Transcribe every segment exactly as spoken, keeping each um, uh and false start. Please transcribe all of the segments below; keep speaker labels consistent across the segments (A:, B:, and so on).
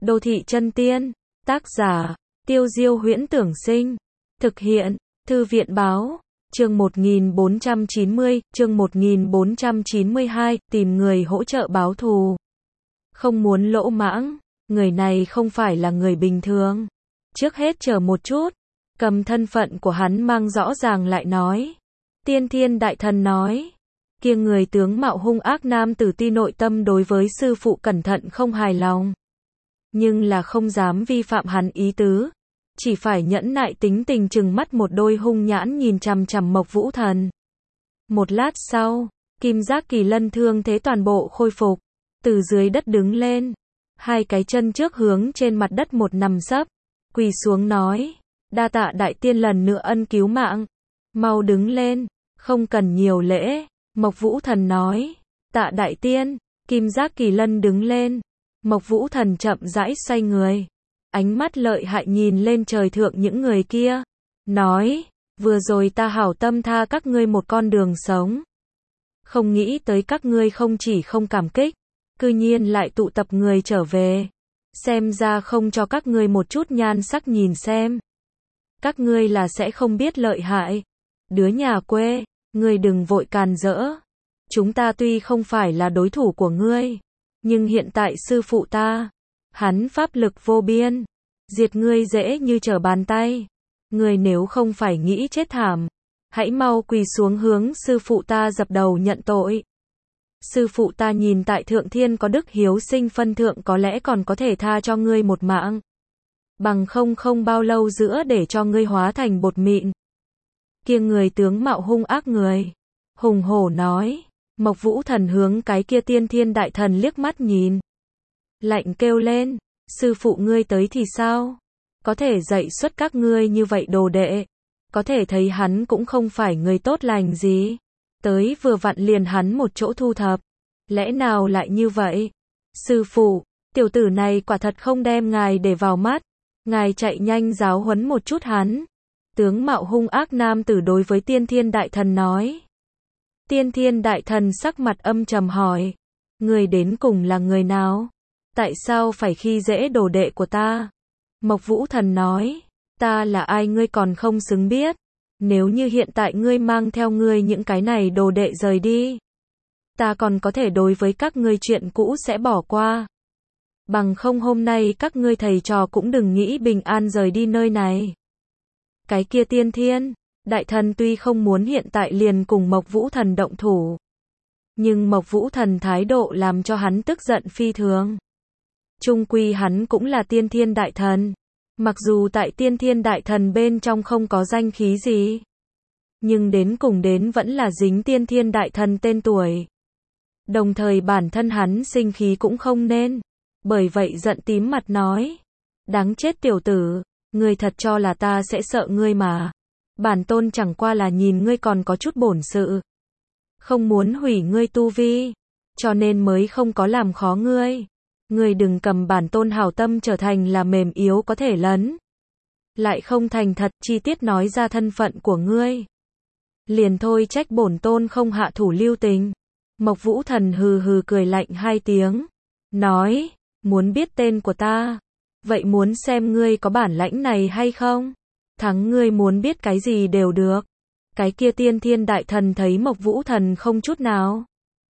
A: Đô thị chân tiên. Tác giả, Tiêu Diêu Huyễn Tưởng Sinh. Thực hiện, Thư viện Báo. Chương một nghìn bốn trăm chín mươi, chương một nghìn bốn trăm chín mươi hai, tìm người hỗ trợ báo thù. Không muốn lỗ mãng, người này không phải là người bình thường. Trước hết chờ một chút, cầm thân phận của hắn mang rõ ràng lại nói. Tiên Thiên Đại Thần nói, kia người tướng mạo hung ác nam tử ti nội tâm đối với sư phụ cẩn thận không hài lòng. Nhưng là không dám vi phạm hắn ý tứ. Chỉ phải nhẫn nại tính tình chừng mắt một đôi hung nhãn nhìn chằm chằm Mộc Vũ Thần. Một lát sau, Kim Giác Kỳ Lân thương thế toàn bộ khôi phục. Từ dưới đất đứng lên. Hai cái chân trước hướng trên mặt đất một nằm sấp. Quỳ xuống nói. Đa tạ đại tiên lần nữa ân cứu mạng. Mau đứng lên. Không cần nhiều lễ. Mộc Vũ Thần nói. Tạ đại tiên. Kim Giác Kỳ Lân đứng lên. Mộc Vũ Thần chậm rãi xoay người. Ánh mắt lợi hại nhìn lên trời thượng những người kia. Nói, vừa rồi ta hảo tâm tha các ngươi một con đường sống. Không nghĩ tới các ngươi không chỉ không cảm kích, cư nhiên lại tụ tập người trở về. Xem ra không cho các ngươi một chút nhan sắc nhìn xem. Các ngươi là sẽ không biết lợi hại. Đứa nhà quê, ngươi đừng vội càn rỡ. Chúng ta tuy không phải là đối thủ của ngươi, nhưng hiện tại sư phụ ta, hắn pháp lực vô biên, diệt ngươi dễ như trở bàn tay. Ngươi nếu không phải nghĩ chết thảm, hãy mau quỳ xuống hướng sư phụ ta dập đầu nhận tội. Sư phụ ta nhìn tại thượng thiên có đức hiếu sinh phân thượng có lẽ còn có thể tha cho ngươi một mạng. Bằng không không bao lâu giữa để cho ngươi hóa thành bột mịn. Kia người tướng mạo hung ác người, hùng hổ nói. Mộc Vũ Thần hướng cái kia Tiên Thiên Đại Thần liếc mắt nhìn. Lạnh kêu lên, sư phụ ngươi tới thì sao? Có thể dạy xuất các ngươi như vậy đồ đệ. Có thể thấy hắn cũng không phải người tốt lành gì. Tới vừa vặn liền hắn một chỗ thu thập. Lẽ nào lại như vậy? Sư phụ, tiểu tử này quả thật không đem ngài để vào mắt. Ngài chạy nhanh giáo huấn một chút hắn. Tướng mạo hung ác nam tử đối với Tiên Thiên Đại Thần nói. Tiên Thiên Đại Thần sắc mặt âm trầm hỏi. Người đến cùng là người nào? Tại sao phải khi dễ đồ đệ của ta? Mộc Vũ Thần nói. Ta là ai ngươi còn không xứng biết. Nếu như hiện tại ngươi mang theo ngươi những cái này đồ đệ rời đi, ta còn có thể đối với các ngươi chuyện cũ sẽ bỏ qua. Bằng không hôm nay các ngươi thầy trò cũng đừng nghĩ bình an rời đi nơi này. Cái kia Tiên Thiên Đại Thần tuy không muốn hiện tại liền cùng Mộc Vũ Thần động thủ, nhưng Mộc Vũ Thần thái độ làm cho hắn tức giận phi thường. Chung quy hắn cũng là Tiên Thiên Đại Thần. Mặc dù tại Tiên Thiên Đại Thần bên trong không có danh khí gì, nhưng đến cùng đến vẫn là dính Tiên Thiên Đại Thần tên tuổi. Đồng thời bản thân hắn sinh khí cũng không nên. Bởi vậy giận tím mặt nói. Đáng chết tiểu tử, ngươi thật cho là ta sẽ sợ ngươi mà. Bản tôn chẳng qua là nhìn ngươi còn có chút bổn sự, không muốn hủy ngươi tu vi, cho nên mới không có làm khó ngươi. Ngươi đừng cầm bản tôn hảo tâm trở thành là mềm yếu có thể lấn. Lại không thành thật chi tiết nói ra thân phận của ngươi. Liền thôi trách bổn tôn không hạ thủ lưu tình. Mộc Vũ Thần hừ hừ cười lạnh hai tiếng. Nói, muốn biết tên của ta? Vậy muốn xem ngươi có bản lãnh này hay không? Thắng ngươi muốn biết cái gì đều được. Cái kia Tiên Thiên Đại Thần thấy Mộc Vũ Thần không chút nào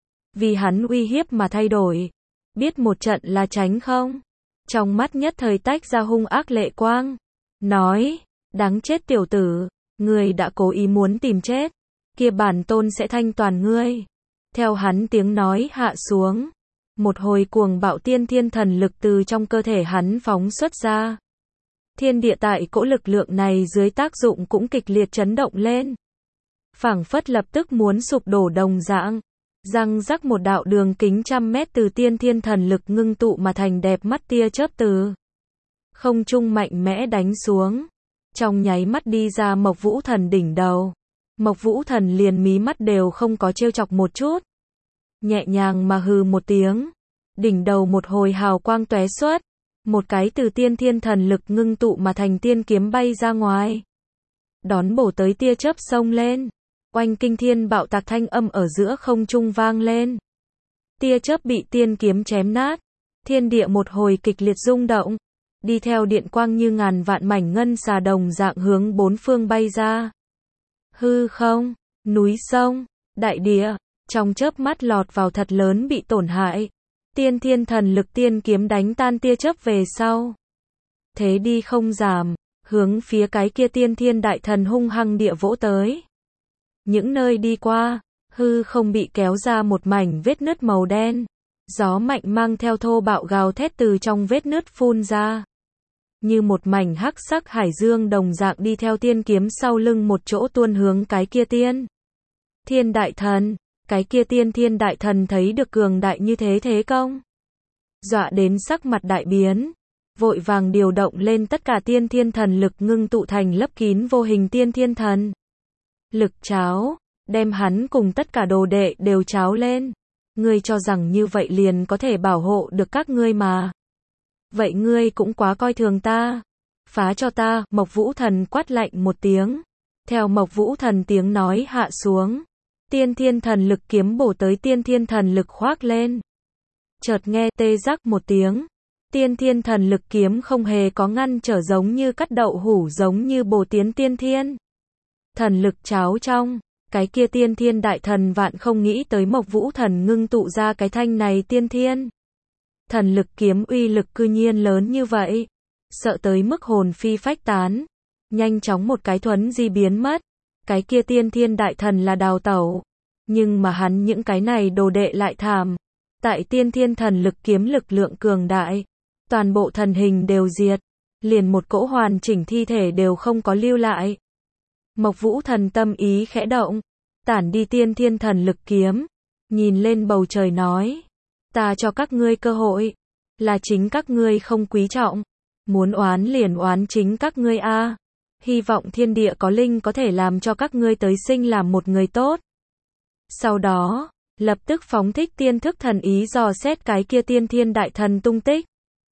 A: vì hắn uy hiếp mà thay đổi. Biết một trận là tránh không? Trong mắt nhất thời tách ra hung ác lệ quang. Nói, đáng chết tiểu tử, ngươi đã cố ý muốn tìm chết. Kia bản tôn sẽ thanh toàn ngươi. Theo hắn tiếng nói hạ xuống, một hồi cuồng bạo tiên thiên thần lực từ trong cơ thể hắn phóng xuất ra. Thiên địa tại cỗ lực lượng này dưới tác dụng cũng kịch liệt chấn động lên. Phảng phất lập tức muốn sụp đổ đồng dạng. Răng rắc một đạo đường kính trăm mét từ tiên thiên thần lực ngưng tụ mà thành đẹp mắt tia chớp từ không trung mạnh mẽ đánh xuống. Trong nháy mắt đi ra Mộc Vũ Thần đỉnh đầu. Mộc Vũ Thần liền mí mắt đều không có trêu chọc một chút. Nhẹ nhàng mà hừ một tiếng. Đỉnh đầu một hồi hào quang tóe xuất. Một cái từ tiên thiên thần lực ngưng tụ mà thành tiên kiếm bay ra ngoài. Đón bổ tới tia chớp xông lên. Oanh kinh thiên bạo tạc thanh âm ở giữa không trung vang lên. Tia chớp bị tiên kiếm chém nát. Thiên địa một hồi kịch liệt rung động, đi theo điện quang như ngàn vạn mảnh ngân xà đồng dạng hướng bốn phương bay ra. Hư không, núi sông, đại địa, trong chớp mắt lọt vào thật lớn bị tổn hại. Tiên thiên thần lực tiên kiếm đánh tan tia chớp về sau. Thế đi không giảm, hướng phía cái kia tiên thiên đại thần hung hăng địa vỗ tới. Những nơi đi qua, hư không bị kéo ra một mảnh vết nứt màu đen. Gió mạnh mang theo thô bạo gào thét từ trong vết nứt phun ra. Như một mảnh hắc sắc hải dương đồng dạng đi theo tiên kiếm sau lưng một chỗ tuôn hướng cái kia tiên. Thiên đại thần, cái kia tiên thiên đại thần thấy được cường đại như thế thế công. Dọa đến sắc mặt đại biến, vội vàng điều động lên tất cả tiên thiên thần lực ngưng tụ thành lấp kín vô hình tiên thiên thần. Lực cháo, đem hắn cùng tất cả đồ đệ đều cháo lên. Ngươi cho rằng như vậy liền có thể bảo hộ được các ngươi mà. Vậy ngươi cũng quá coi thường ta. Phá cho ta, Mộc Vũ Thần quát lạnh một tiếng. Theo Mộc Vũ Thần tiếng nói hạ xuống. Tiên thiên thần lực kiếm bổ tới tiên thiên thần lực khoác lên. Chợt nghe tê rắc một tiếng. Tiên thiên thần lực kiếm không hề có ngăn trở giống như cắt đậu hủ giống như bổ tiến tiên thiên. Thần lực cháo trong. Cái kia tiên thiên đại thần vạn không nghĩ tới Mộc Vũ Thần ngưng tụ ra cái thanh này tiên thiên. Thần lực kiếm uy lực cư nhiên lớn như vậy. Sợ tới mức hồn phi phách tán. Nhanh chóng một cái thuấn di biến mất. Cái kia tiên thiên đại thần là đào tẩu. Nhưng mà hắn những cái này đồ đệ lại thảm. Tại tiên thiên thần lực kiếm lực lượng cường đại. Toàn bộ thần hình đều diệt. Liền một cỗ hoàn chỉnh thi thể đều không có lưu lại. Mộc Vũ Thần tâm ý khẽ động, tản đi tiên thiên thần lực kiếm, nhìn lên bầu trời nói, ta cho các ngươi cơ hội, là chính các ngươi không quý trọng, muốn oán liền oán chính các ngươi a. Hy vọng thiên địa có linh có thể làm cho các ngươi tới sinh làm một người tốt. Sau đó, lập tức phóng thích tiên thức thần ý dò xét cái kia tiên thiên đại thần tung tích.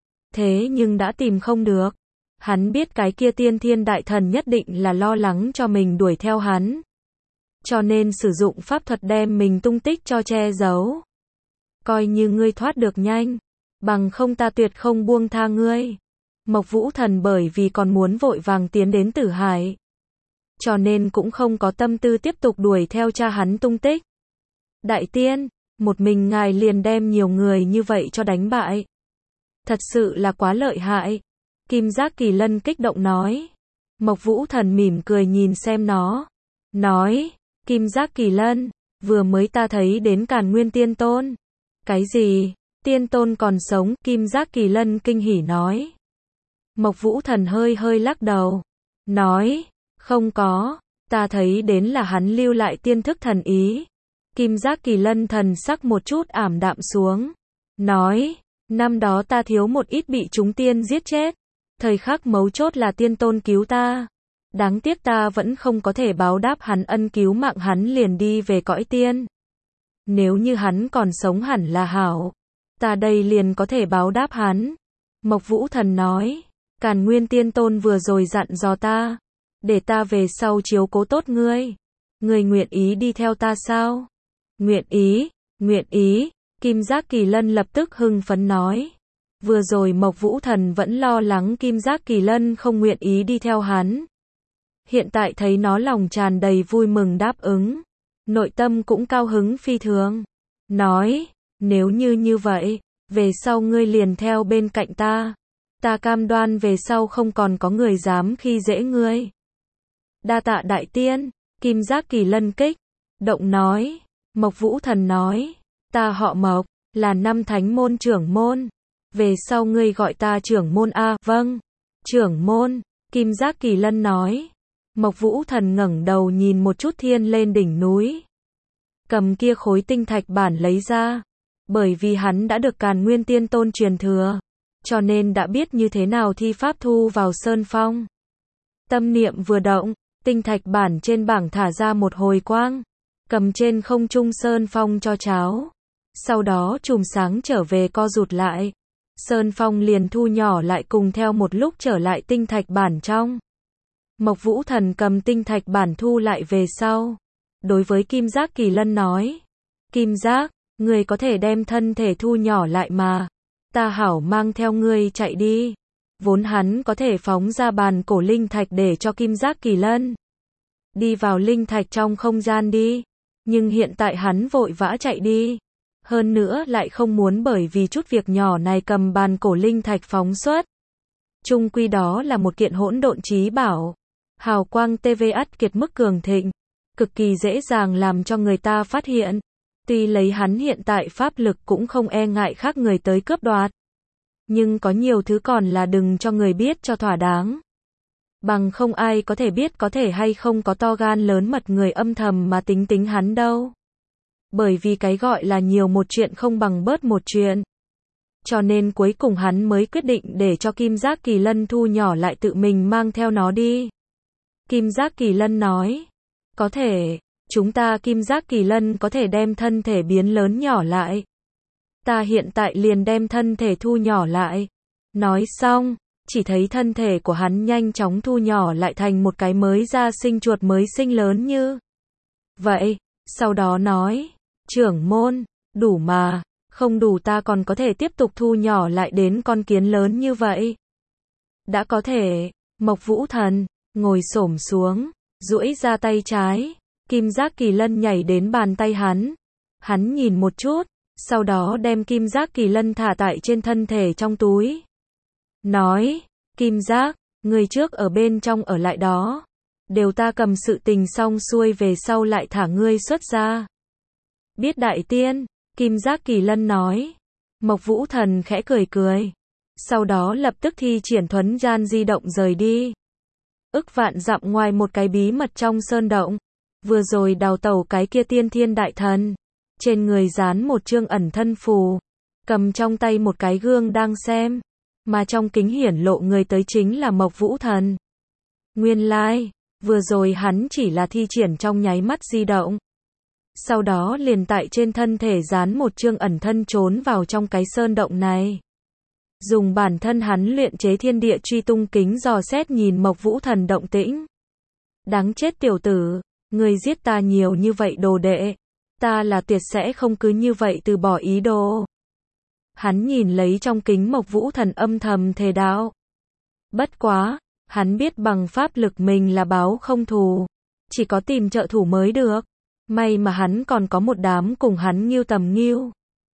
A: Thế nhưng đã tìm không được. Hắn biết cái kia tiên thiên đại thần nhất định là lo lắng cho mình đuổi theo hắn. Cho nên sử dụng pháp thuật đem mình tung tích cho che giấu. Coi như ngươi thoát được nhanh, bằng không ta tuyệt không buông tha ngươi. Mộc Vũ Thần bởi vì còn muốn vội vàng tiến đến Tử Hải. Cho nên cũng không có tâm tư tiếp tục đuổi theo cha hắn tung tích. Đại tiên, một mình ngài liền đem nhiều người như vậy cho đánh bại. Thật sự là quá lợi hại. Kim Giác Kỳ Lân kích động nói. Mộc Vũ Thần mỉm cười nhìn xem nó. Nói, Kim Giác Kỳ Lân, vừa mới ta thấy đến Càn Nguyên Tiên Tôn. Cái gì? Tiên Tôn còn sống? Kim Giác Kỳ Lân kinh hỉ nói. Mộc Vũ Thần hơi hơi lắc đầu. Nói, không có, ta thấy đến là hắn lưu lại tiên thức thần ý. Kim Giác Kỳ Lân thần sắc một chút ảm đạm xuống. Nói, năm đó ta thiếu một ít bị chúng tiên giết chết. Thời khắc mấu chốt là tiên tôn cứu ta. Đáng tiếc ta vẫn không có thể báo đáp hắn ân cứu mạng hắn liền đi về cõi tiên. Nếu như hắn còn sống hẳn là hảo. Ta đây liền có thể báo đáp hắn. Mộc Vũ Thần nói. Càn Nguyên Tiên Tôn vừa rồi dặn dò ta. Để ta về sau chiếu cố tốt ngươi. Ngươi nguyện ý đi theo ta sao? Nguyện ý, nguyện ý. Kim Giác Kỳ Lân lập tức hưng phấn nói. Vừa rồi Mộc Vũ Thần vẫn lo lắng Kim Giác Kỳ Lân không nguyện ý đi theo hắn. Hiện tại thấy nó lòng tràn đầy vui mừng đáp ứng. Nội tâm cũng cao hứng phi thường. Nói, nếu như như vậy, về sau ngươi liền theo bên cạnh ta. Ta cam đoan về sau không còn có người dám khi dễ ngươi. Đa tạ đại tiên, Kim Giác Kỳ Lân kích động nói. Mộc Vũ Thần nói, ta họ Mộc, là năm thánh môn trưởng môn. Về sau ngươi gọi ta trưởng môn a. Vâng, trưởng môn, Kim Giác Kỳ Lân nói. Mộc Vũ Thần ngẩng đầu nhìn một chút thiên lên đỉnh núi. Cầm kia khối tinh thạch bản lấy ra. Bởi vì hắn đã được Càn Nguyên Tiên Tôn truyền thừa. Cho nên đã biết như thế nào thi pháp thu vào sơn phong. Tâm niệm vừa động, tinh thạch bản trên bảng thả ra một hồi quang. Cầm trên không trung sơn phong cho cháo. Sau đó chùm sáng trở về co rụt lại. Sơn phong liền thu nhỏ lại cùng theo một lúc trở lại tinh thạch bản trong. Mộc Vũ Thần cầm tinh thạch bản thu lại về sau. Đối với Kim Giác Kỳ Lân nói. Kim Giác, người có thể đem thân thể thu nhỏ lại mà. ta hảo mang theo ngươi chạy đi. Vốn hắn có thể phóng ra bàn cổ linh thạch để cho Kim Giác Kỳ Lân đi vào linh thạch trong không gian đi. Nhưng hiện tại hắn vội vã chạy đi. Hơn nữa lại không muốn bởi vì chút việc nhỏ này cầm bàn cổ linh thạch phóng xuất. Chung quy đó là một kiện hỗn độn chí bảo. Hào quang tê vê ắt kiệt mức cường thịnh. Cực kỳ dễ dàng làm cho người ta phát hiện. Tuy lấy hắn hiện tại pháp lực cũng không e ngại khác người tới cướp đoạt. Nhưng có nhiều thứ còn là đừng cho người biết cho thỏa đáng. Bằng không ai có thể biết có thể hay không có to gan lớn mật người âm thầm mà tính tính hắn đâu. Bởi vì cái gọi là nhiều một chuyện không bằng bớt một chuyện. Cho nên cuối cùng hắn mới quyết định để cho Kim Giác Kỳ Lân thu nhỏ lại tự mình mang theo nó đi. Kim Giác Kỳ Lân nói, có thể, chúng ta Kim Giác Kỳ Lân có thể đem thân thể biến lớn nhỏ lại. Ta hiện tại liền đem thân thể thu nhỏ lại. Nói xong, chỉ thấy thân thể của hắn nhanh chóng thu nhỏ lại thành một cái mới ra sinh chuột mới sinh lớn như vậy. Sau đó nói, trưởng môn, đủ mà, không đủ ta còn có thể tiếp tục thu nhỏ lại đến con kiến lớn như vậy. Đã có thể, Mộc Vũ Thần ngồi xổm xuống, duỗi ra tay trái, Kim Giác Kỳ Lân nhảy đến bàn tay hắn. Hắn nhìn một chút, sau đó đem Kim Giác Kỳ Lân thả tại trên thân thể trong túi. Nói, Kim Giác, người trước ở bên trong ở lại đó. Đều ta cầm sự tình xong xuôi về sau lại thả ngươi xuất ra. Biết đại tiên, Kim Giác Kỳ Lân nói. Mộc Vũ Thần khẽ cười cười. Sau đó lập tức thi triển thuấn gian di động rời đi. Ức vạn dặm ngoài một cái bí mật trong sơn động. Vừa rồi đào tẩu cái kia tiên thiên đại thần. Trên người dán một chương ẩn thân phù. Cầm trong tay một cái gương đang xem. Mà trong kính hiển lộ người tới chính là Mộc Vũ Thần. Nguyên lai, like, vừa rồi hắn chỉ là thi triển trong nháy mắt di động. Sau đó liền tại trên thân thể dán một chương ẩn thân trốn vào trong cái sơn động này. Dùng bản thân hắn luyện chế thiên địa truy tung kính dò xét nhìn Mộc Vũ Thần động tĩnh. Đáng chết tiểu tử, người giết ta nhiều như vậy đồ đệ. Ta là tuyệt sẽ không cứ như vậy từ bỏ ý đồ. Hắn nhìn lấy trong kính Mộc Vũ Thần âm thầm thề đạo. Bất quá, hắn biết bằng pháp lực mình là báo không thù. Chỉ có tìm trợ thủ mới được. May mà hắn còn có một đám cùng hắn Ngưu Tầm Ngưu,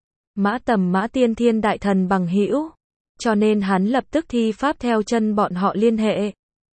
A: Mã Tầm Mã tiên thiên đại thần bằng hữu. Cho nên hắn lập tức thi pháp theo chân bọn họ liên hệ.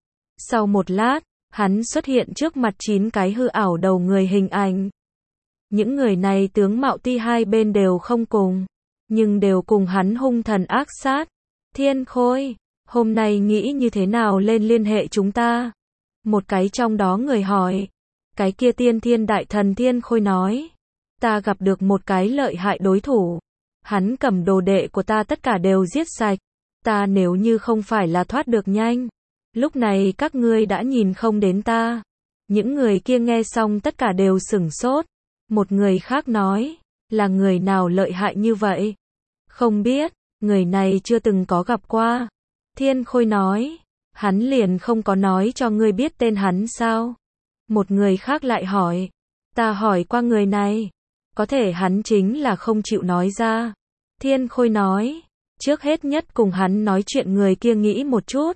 A: Sau một lát, hắn xuất hiện trước mặt chín cái hư ảo đầu người hình ảnh. Những người này tướng mạo tuy hai bên đều không cùng, nhưng đều cùng hắn hung thần ác sát. Thiên Khôi, hôm nay nghĩ như thế nào lên liên hệ chúng ta? Một cái trong đó người hỏi. Cái kia tiên thiên đại thần Thiên Khôi nói. Ta gặp được một cái lợi hại đối thủ. Hắn cầm đồ đệ của ta tất cả đều giết sạch. Ta nếu như không phải là thoát được nhanh. Lúc này các ngươi đã nhìn không đến ta. Những người kia nghe xong tất cả đều sửng sốt. Một người khác nói. Là người nào lợi hại như vậy? Không biết, người này chưa từng có gặp qua. Thiên Khôi nói. Hắn liền không có nói cho ngươi biết tên hắn sao? Một người khác lại hỏi. Ta hỏi qua người này. Có thể hắn chính là không chịu nói ra. Thiên Khôi nói. Trước hết nhất cùng hắn nói chuyện người kia nghĩ một chút.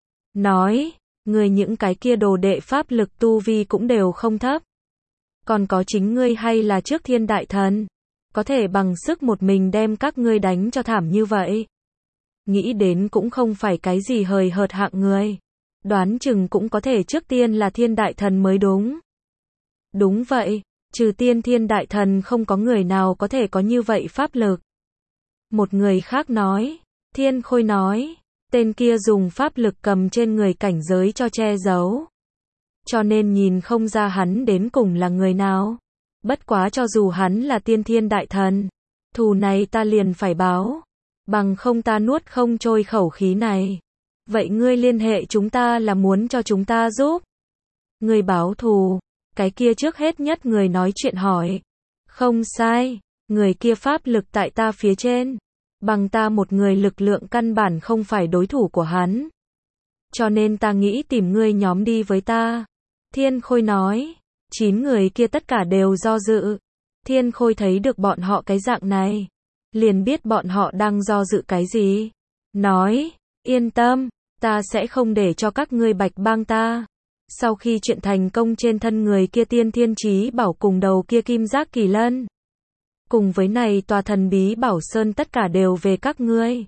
A: Nói. Người những cái kia đồ đệ pháp lực tu vi cũng đều không thấp. Còn có chính ngươi hay là trước thiên đại thần. Có thể bằng sức một mình đem các ngươi đánh cho thảm như vậy. Nghĩ đến cũng không phải cái gì hời hợt hạng người. Đoán chừng cũng có thể trước tiên là thiên đại thần mới đúng. Đúng vậy, trừ tiên thiên đại thần không có người nào có thể có như vậy pháp lực. Một người khác nói, Thiên Khôi nói, tên kia dùng pháp lực cầm trên người cảnh giới cho che giấu. Cho nên nhìn không ra hắn đến cùng là người nào. Bất quá cho dù hắn là tiên thiên đại thần, thù này ta liền phải báo. Bằng không ta nuốt không trôi khẩu khí này. Vậy ngươi liên hệ chúng ta là muốn cho chúng ta giúp. Ngươi báo thù. Cái kia trước hết nhất người nói chuyện hỏi. Không sai. Người kia pháp lực tại ta phía trên. Bằng ta một người lực lượng căn bản không phải đối thủ của hắn. Cho nên ta nghĩ tìm ngươi nhóm đi với ta. Thiên Khôi nói. Chín người kia tất cả đều do dự. Thiên Khôi thấy được bọn họ cái dạng này. liền biết bọn họ đang do dự cái gì. Nói, yên tâm, ta sẽ không để cho các ngươi bạch bang ta. Sau khi chuyện thành công trên thân người kia tiên thiên chí bảo cùng đầu kia kim giác kỳ lân. Cùng với này tòa thần bí bảo sơn tất cả đều về các ngươi.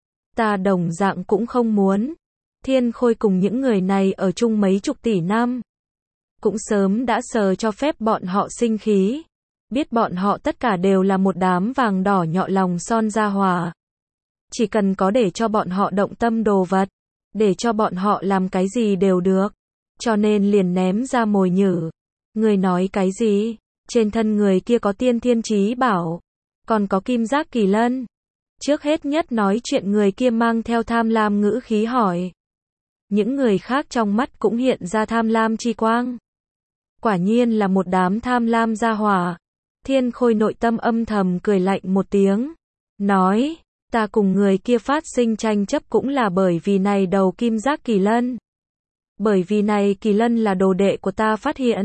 A: Ta đồng dạng cũng không muốn. Thiên Khôi cùng những người này ở chung mấy chục tỷ năm. Cũng sớm đã sờ cho phép bọn họ sinh khí. Biết bọn họ tất cả đều là một đám vàng đỏ nhọ lòng son ra hòa. Chỉ cần có để cho bọn họ động tâm đồ vật. Để cho bọn họ làm cái gì đều được. Cho nên liền ném ra mồi nhử. Người nói cái gì? Trên thân người kia có tiên thiên chí bảo. Còn có kim giác kỳ lân. Trước hết nhất nói chuyện người kia mang theo tham lam ngữ khí hỏi. Những người khác trong mắt cũng hiện ra tham lam chi quang. Quả nhiên là một đám tham lam gia hỏa. Thiên Khôi nội tâm âm thầm cười lạnh một tiếng. Nói, ta cùng người kia phát sinh tranh chấp cũng là bởi vì này đầu kim giác kỳ lân. Bởi vì này kỳ lân là đồ đệ của ta phát hiện.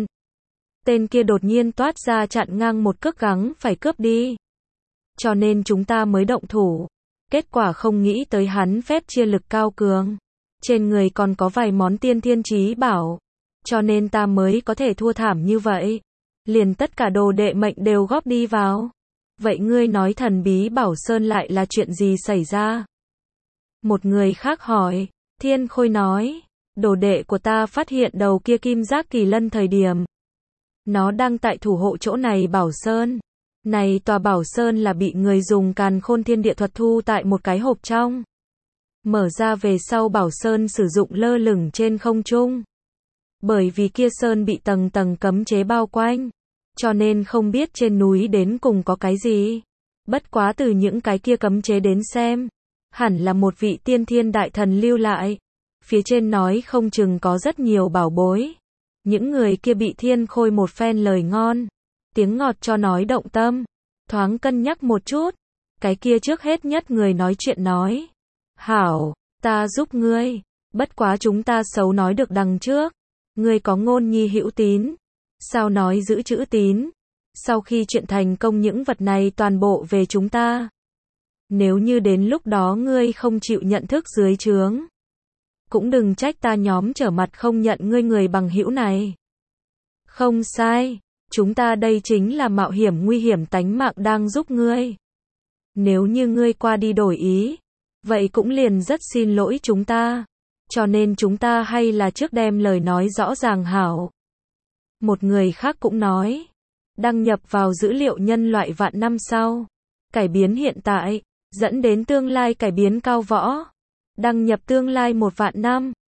A: Tên kia đột nhiên toát ra chặn ngang một cước gắng phải cướp đi. Cho nên chúng ta mới động thủ. Kết quả không nghĩ tới hắn phép chia lực cao cường. Trên người còn có vài món tiên thiên chí bảo. Cho nên ta mới có thể thua thảm như vậy. Liền tất cả đồ đệ mệnh đều góp đi vào. Vậy ngươi nói thần bí bảo sơn lại là chuyện gì xảy ra? Một người khác hỏi. Thiên Khôi nói. Đồ đệ của ta phát hiện đầu kia kim giác kỳ lân thời điểm. Nó đang tại thủ hộ chỗ này bảo sơn. Này tòa bảo sơn là bị người dùng càn khôn thiên địa thuật thu tại một cái hộp trong. Mở ra về sau bảo sơn sử dụng lơ lửng trên không trung. Bởi vì kia sơn bị tầng tầng cấm chế bao quanh. Cho nên không biết trên núi đến cùng có cái gì. Bất quá từ những cái kia cấm chế đến xem. Hẳn là một vị tiên thiên đại thần lưu lại. Phía trên nói không chừng có rất nhiều bảo bối. Những người kia bị Thiên Khôi một phen lời ngon. Tiếng ngọt cho nói động tâm. Thoáng cân nhắc một chút. Cái kia trước hết nhất người nói chuyện nói. Hảo, ta giúp ngươi. Bất quá chúng ta xấu nói được đằng trước. Ngươi có ngôn nhi hữu tín. Sao nói giữ chữ tín. Sau khi chuyện thành công những vật này toàn bộ về chúng ta. Nếu như đến lúc đó ngươi không chịu nhận thức dưới trướng. Cũng đừng trách ta nhóm trở mặt không nhận ngươi người bằng hữu này. Không sai. Chúng ta đây chính là mạo hiểm nguy hiểm tánh mạng đang giúp ngươi. Nếu như ngươi qua đi đổi ý. Vậy cũng liền rất xin lỗi chúng ta. Cho nên chúng ta hay là trước đem lời nói rõ ràng hảo. Một người khác cũng nói. Đăng nhập vào dữ liệu nhân loại vạn năm sau. Cải biến hiện tại. Dẫn đến tương lai cải biến cao võ. Đăng nhập tương lai một vạn năm.